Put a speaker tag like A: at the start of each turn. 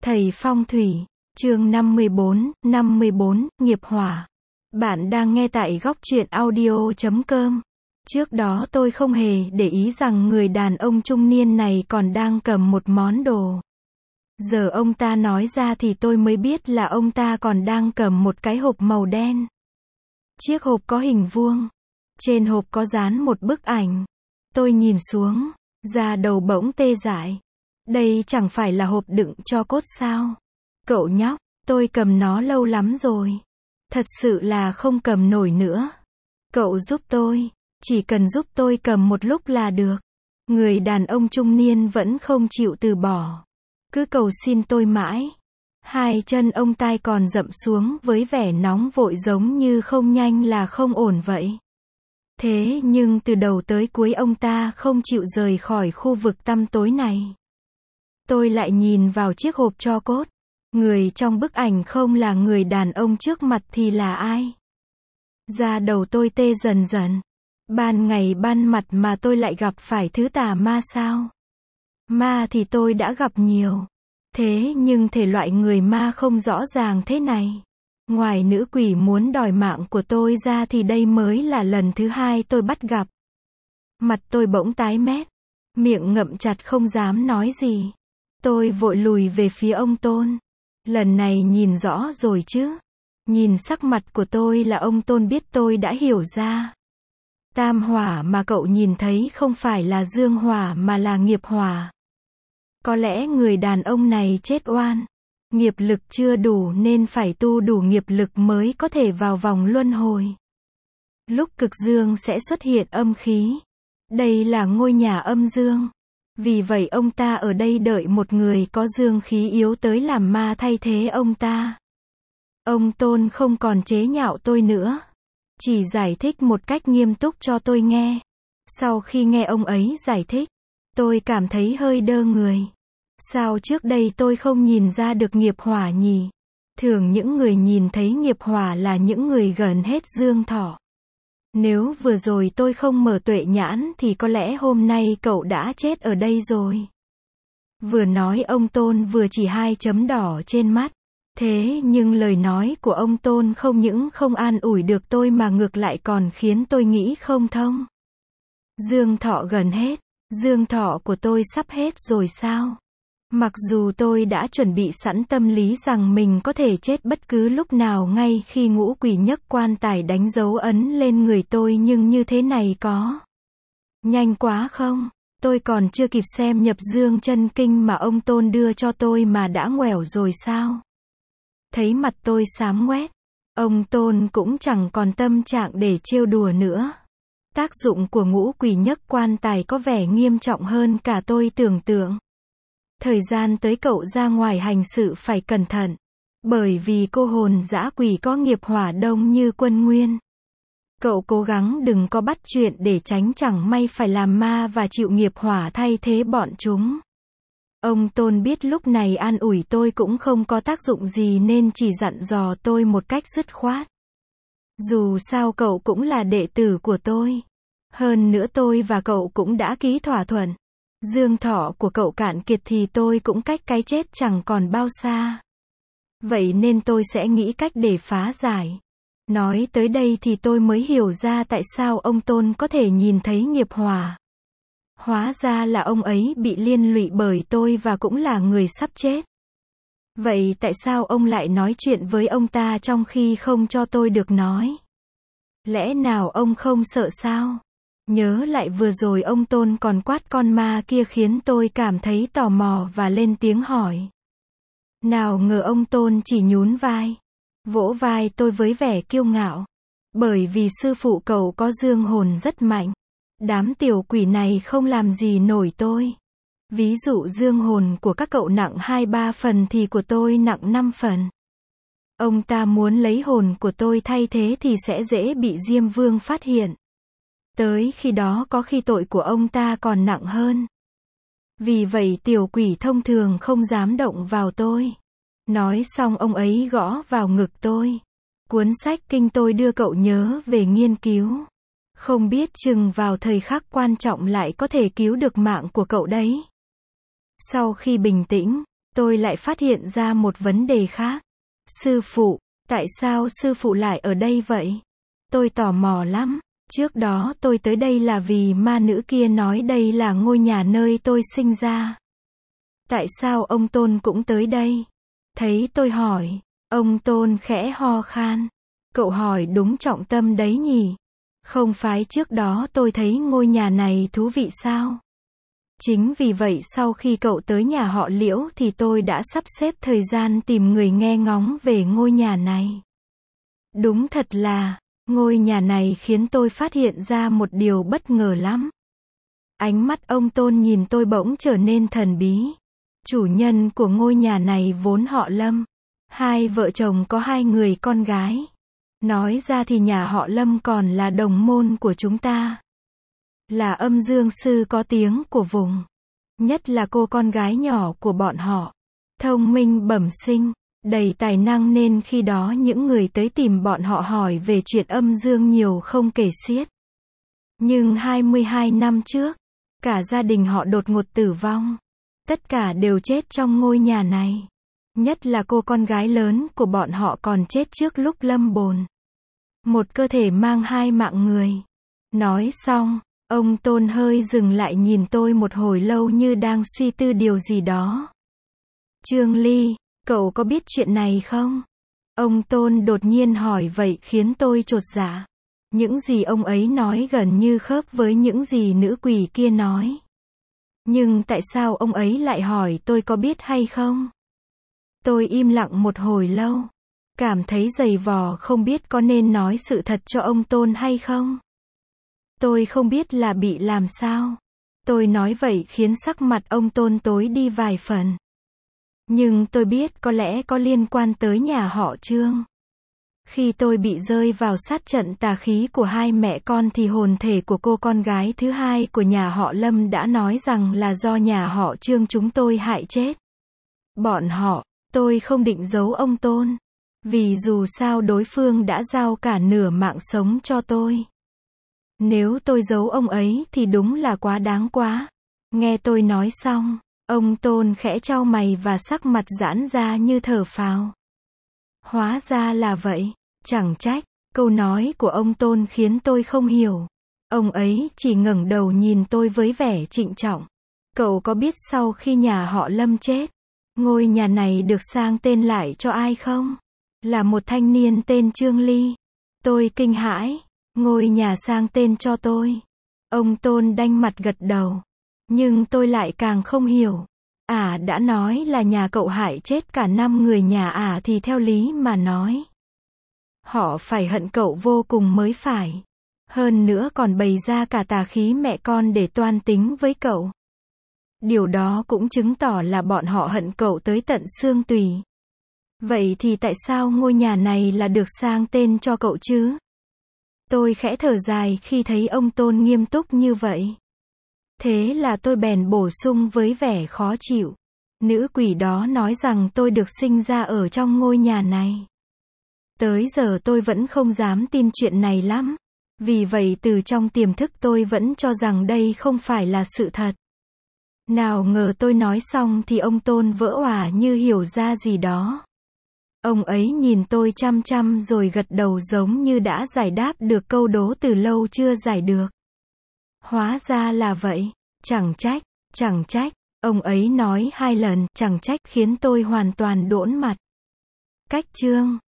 A: Thầy phong thủy, chương 54, nghiệp hỏa. Bạn đang nghe tại góc truyện audio.com. Trước đó tôi không hề để ý rằng người đàn ông trung niên này còn đang cầm một món đồ. Giờ ông ta nói ra thì tôi mới biết là ông ta còn đang cầm một cái hộp màu đen. Chiếc hộp có hình vuông. Trên hộp có dán một bức ảnh. Tôi nhìn xuống, da đầu bỗng tê dại. Đây chẳng phải là hộp đựng tro cốt sao? Cậu nhóc, tôi cầm nó lâu lắm rồi. Thật sự là không cầm nổi nữa. Cậu giúp tôi, chỉ cần giúp tôi cầm một lúc là được. Người đàn ông trung niên vẫn không chịu từ bỏ. Cứ cầu xin tôi mãi. Hai chân ông ta còn dậm xuống với vẻ nóng vội giống như không nhanh là không ổn vậy. Thế nhưng từ đầu tới cuối ông ta không chịu rời khỏi khu vực tăm tối này. Tôi lại nhìn vào chiếc hộp tro cốt. Người trong bức ảnh không là người đàn ông trước mặt thì là ai? Da đầu tôi tê dần dần. Ban ngày ban mặt mà tôi lại gặp phải thứ tà ma sao? Ma thì tôi đã gặp nhiều. Thế nhưng thể loại người ma không rõ ràng thế này. Ngoài nữ quỷ muốn đòi mạng của tôi ra thì đây mới là lần thứ hai tôi bắt gặp. Mặt tôi bỗng tái mét. Miệng ngậm chặt không dám nói gì. Tôi vội lùi về phía ông Tôn. Lần này nhìn rõ rồi chứ. Nhìn sắc mặt của tôi là ông Tôn biết tôi đã hiểu ra. Tam hỏa mà cậu nhìn thấy không phải là dương hỏa mà là nghiệp hỏa. Có lẽ người đàn ông này chết oan. Nghiệp lực chưa đủ nên phải tu đủ nghiệp lực mới có thể vào vòng luân hồi. Lúc cực dương sẽ xuất hiện âm khí. Đây là ngôi nhà âm dương. Vì vậy ông ta ở đây đợi một người có dương khí yếu tới làm ma thay thế ông ta. Ông Tôn không còn chế nhạo tôi nữa. Chỉ giải thích một cách nghiêm túc cho tôi nghe. Sau khi nghe ông ấy giải thích, tôi cảm thấy hơi đơ người. Sao trước đây tôi không nhìn ra được nghiệp hỏa nhỉ? Thường những người nhìn thấy nghiệp hỏa là những người gần hết dương thọ. Nếu vừa rồi tôi không mở tuệ nhãn thì có lẽ hôm nay cậu đã chết ở đây rồi. Vừa nói ông Tôn vừa chỉ hai chấm đỏ trên mắt. Thế nhưng lời nói của ông Tôn không những không an ủi được tôi mà ngược lại còn khiến tôi nghĩ không thông. Dương thọ gần hết. Dương thọ của tôi sắp hết rồi sao? Mặc dù tôi đã chuẩn bị sẵn tâm lý rằng mình có thể chết bất cứ lúc nào ngay khi ngũ quỷ nhấc quan tài đánh dấu ấn lên người tôi nhưng như thế này có nhanh quá không? Tôi còn chưa kịp xem nhập dương chân kinh mà ông Tôn đưa cho tôi mà đã ngoẻo rồi sao? Thấy mặt tôi xám ngoét. Ông Tôn cũng chẳng còn tâm trạng để trêu đùa nữa. Tác dụng của ngũ quỷ nhấc quan tài có vẻ nghiêm trọng hơn cả tôi tưởng tượng. Thời gian tới cậu ra ngoài hành sự phải cẩn thận. Bởi vì cô hồn dã quỷ có nghiệp hỏa đông như quân nguyên. Cậu cố gắng đừng có bắt chuyện để tránh chẳng may phải làm ma và chịu nghiệp hỏa thay thế bọn chúng. Ông Tôn biết lúc này an ủi tôi cũng không có tác dụng gì nên chỉ dặn dò tôi một cách dứt khoát. Dù sao cậu cũng là đệ tử của tôi. Hơn nữa tôi và cậu cũng đã ký thỏa thuận. Dương thọ của cậu cạn kiệt thì tôi cũng cách cái chết chẳng còn bao xa. Vậy nên tôi sẽ nghĩ cách để phá giải. Nói tới đây thì tôi mới hiểu ra tại sao ông Tôn có thể nhìn thấy nghiệp hỏa. Hóa ra là ông ấy bị liên lụy bởi tôi và cũng là người sắp chết. Vậy tại sao ông lại nói chuyện với ông ta trong khi không cho tôi được nói? Lẽ nào ông không sợ sao? Nhớ lại vừa rồi ông Tôn còn quát con ma kia khiến tôi cảm thấy tò mò và lên tiếng hỏi. Nào ngờ ông Tôn chỉ nhún vai. Vỗ vai tôi với vẻ kiêu ngạo. Bởi vì sư phụ cậu có dương hồn rất mạnh. Đám tiểu quỷ này không làm gì nổi tôi. Ví dụ dương hồn của các cậu nặng 2-3 phần thì của tôi nặng 5 phần. Ông ta muốn lấy hồn của tôi thay thế thì sẽ dễ bị Diêm Vương phát hiện. Tới khi đó có khi tội của ông ta còn nặng hơn. Vì vậy tiểu quỷ thông thường không dám động vào tôi. Nói xong ông ấy gõ vào ngực tôi. Cuốn sách kinh tôi đưa cậu nhớ về nghiên cứu. Không biết chừng vào thời khắc quan trọng lại có thể cứu được mạng của cậu đấy. Sau khi bình tĩnh, tôi lại phát hiện ra một vấn đề khác. Sư phụ, tại sao sư phụ lại ở đây vậy? Tôi tò mò lắm. Trước đó tôi tới đây là vì ma nữ kia nói đây là ngôi nhà nơi tôi sinh ra. Tại sao ông Tôn cũng tới đây? Thấy tôi hỏi, ông Tôn khẽ ho khan. Cậu hỏi đúng trọng tâm đấy nhỉ? Không phải trước đó tôi thấy ngôi nhà này thú vị sao? Chính vì vậy sau khi cậu tới nhà họ Liễu thì tôi đã sắp xếp thời gian tìm người nghe ngóng về ngôi nhà này. Đúng thật là, ngôi nhà này khiến tôi phát hiện ra một điều bất ngờ lắm. Ánh mắt ông Tôn nhìn tôi bỗng trở nên thần bí. Chủ nhân của ngôi nhà này vốn họ Lâm. Hai vợ chồng có 2 người con gái. Nói ra thì nhà họ Lâm còn là đồng môn của chúng ta. Là âm dương sư có tiếng của vùng. Nhất là cô con gái nhỏ của bọn họ. Thông minh bẩm sinh, đầy tài năng nên khi đó những người tới tìm bọn họ hỏi về chuyện âm dương nhiều không kể xiết. Nhưng 22 năm trước, cả gia đình họ đột ngột tử vong. Tất cả đều chết trong ngôi nhà này. Nhất là cô con gái lớn của bọn họ còn chết trước lúc lâm bồn. Một cơ thể mang 2 mạng người. Nói xong, ông Tôn hơi dừng lại nhìn tôi một hồi lâu như đang suy tư điều gì đó. Trương Ly, cậu có biết chuyện này không? Ông Tôn đột nhiên hỏi vậy khiến tôi chột dạ. Những gì ông ấy nói gần như khớp với những gì nữ quỷ kia nói. Nhưng tại sao ông ấy lại hỏi tôi có biết hay không? Tôi im lặng một hồi lâu. Cảm thấy dày vò không biết có nên nói sự thật cho ông Tôn hay không. Tôi không biết là bị làm sao. Tôi nói vậy khiến sắc mặt ông Tôn tối đi vài phần. Nhưng tôi biết có lẽ có liên quan tới nhà họ Trương. Khi tôi bị rơi vào sát trận tà khí của 2 mẹ con thì hồn thể của cô con gái thứ 2 của nhà họ Lâm đã nói rằng là do nhà họ Trương chúng tôi hại chết. Bọn họ, tôi không định giấu ông Tôn. Vì dù sao đối phương đã giao cả nửa mạng sống cho tôi. Nếu tôi giấu ông ấy thì đúng là quá đáng quá. Nghe tôi nói xong, ông Tôn khẽ chau mày và sắc mặt giãn ra như thở phào. Hóa ra là vậy, chẳng trách, câu nói của ông Tôn khiến tôi không hiểu. Ông ấy chỉ ngẩng đầu nhìn tôi với vẻ trịnh trọng. Cậu có biết sau khi nhà họ Lâm chết, ngôi nhà này được sang tên lại cho ai không? Là một thanh niên tên Trương Ly. Tôi kinh hãi, ngôi nhà sang tên cho tôi. Ông Tôn đanh mặt gật đầu. Nhưng tôi lại càng không hiểu. Đã nói là nhà cậu hại chết cả 5 người nhà thì theo lý mà nói. Họ phải hận cậu vô cùng mới phải. Hơn nữa còn bày ra cả tà khí mẹ con để toan tính với cậu. Điều đó cũng chứng tỏ là bọn họ hận cậu tới tận xương tủy. Vậy thì tại sao ngôi nhà này là được sang tên cho cậu chứ? Tôi khẽ thở dài khi thấy ông Tôn nghiêm túc như vậy. Thế là tôi bèn bổ sung với vẻ khó chịu. Nữ quỷ đó nói rằng tôi được sinh ra ở trong ngôi nhà này. Tới giờ tôi vẫn không dám tin chuyện này lắm. Vì vậy từ trong tiềm thức tôi vẫn cho rằng đây không phải là sự thật. Nào ngờ tôi nói xong thì ông Tôn vỡ òa như hiểu ra gì đó. Ông ấy nhìn tôi chăm chăm rồi gật đầu giống như đã giải đáp được câu đố từ lâu chưa giải được. Hóa ra là vậy, chẳng trách, ông ấy nói 2 lần, chẳng trách khiến tôi hoàn toàn đỗn mặt. Cách chương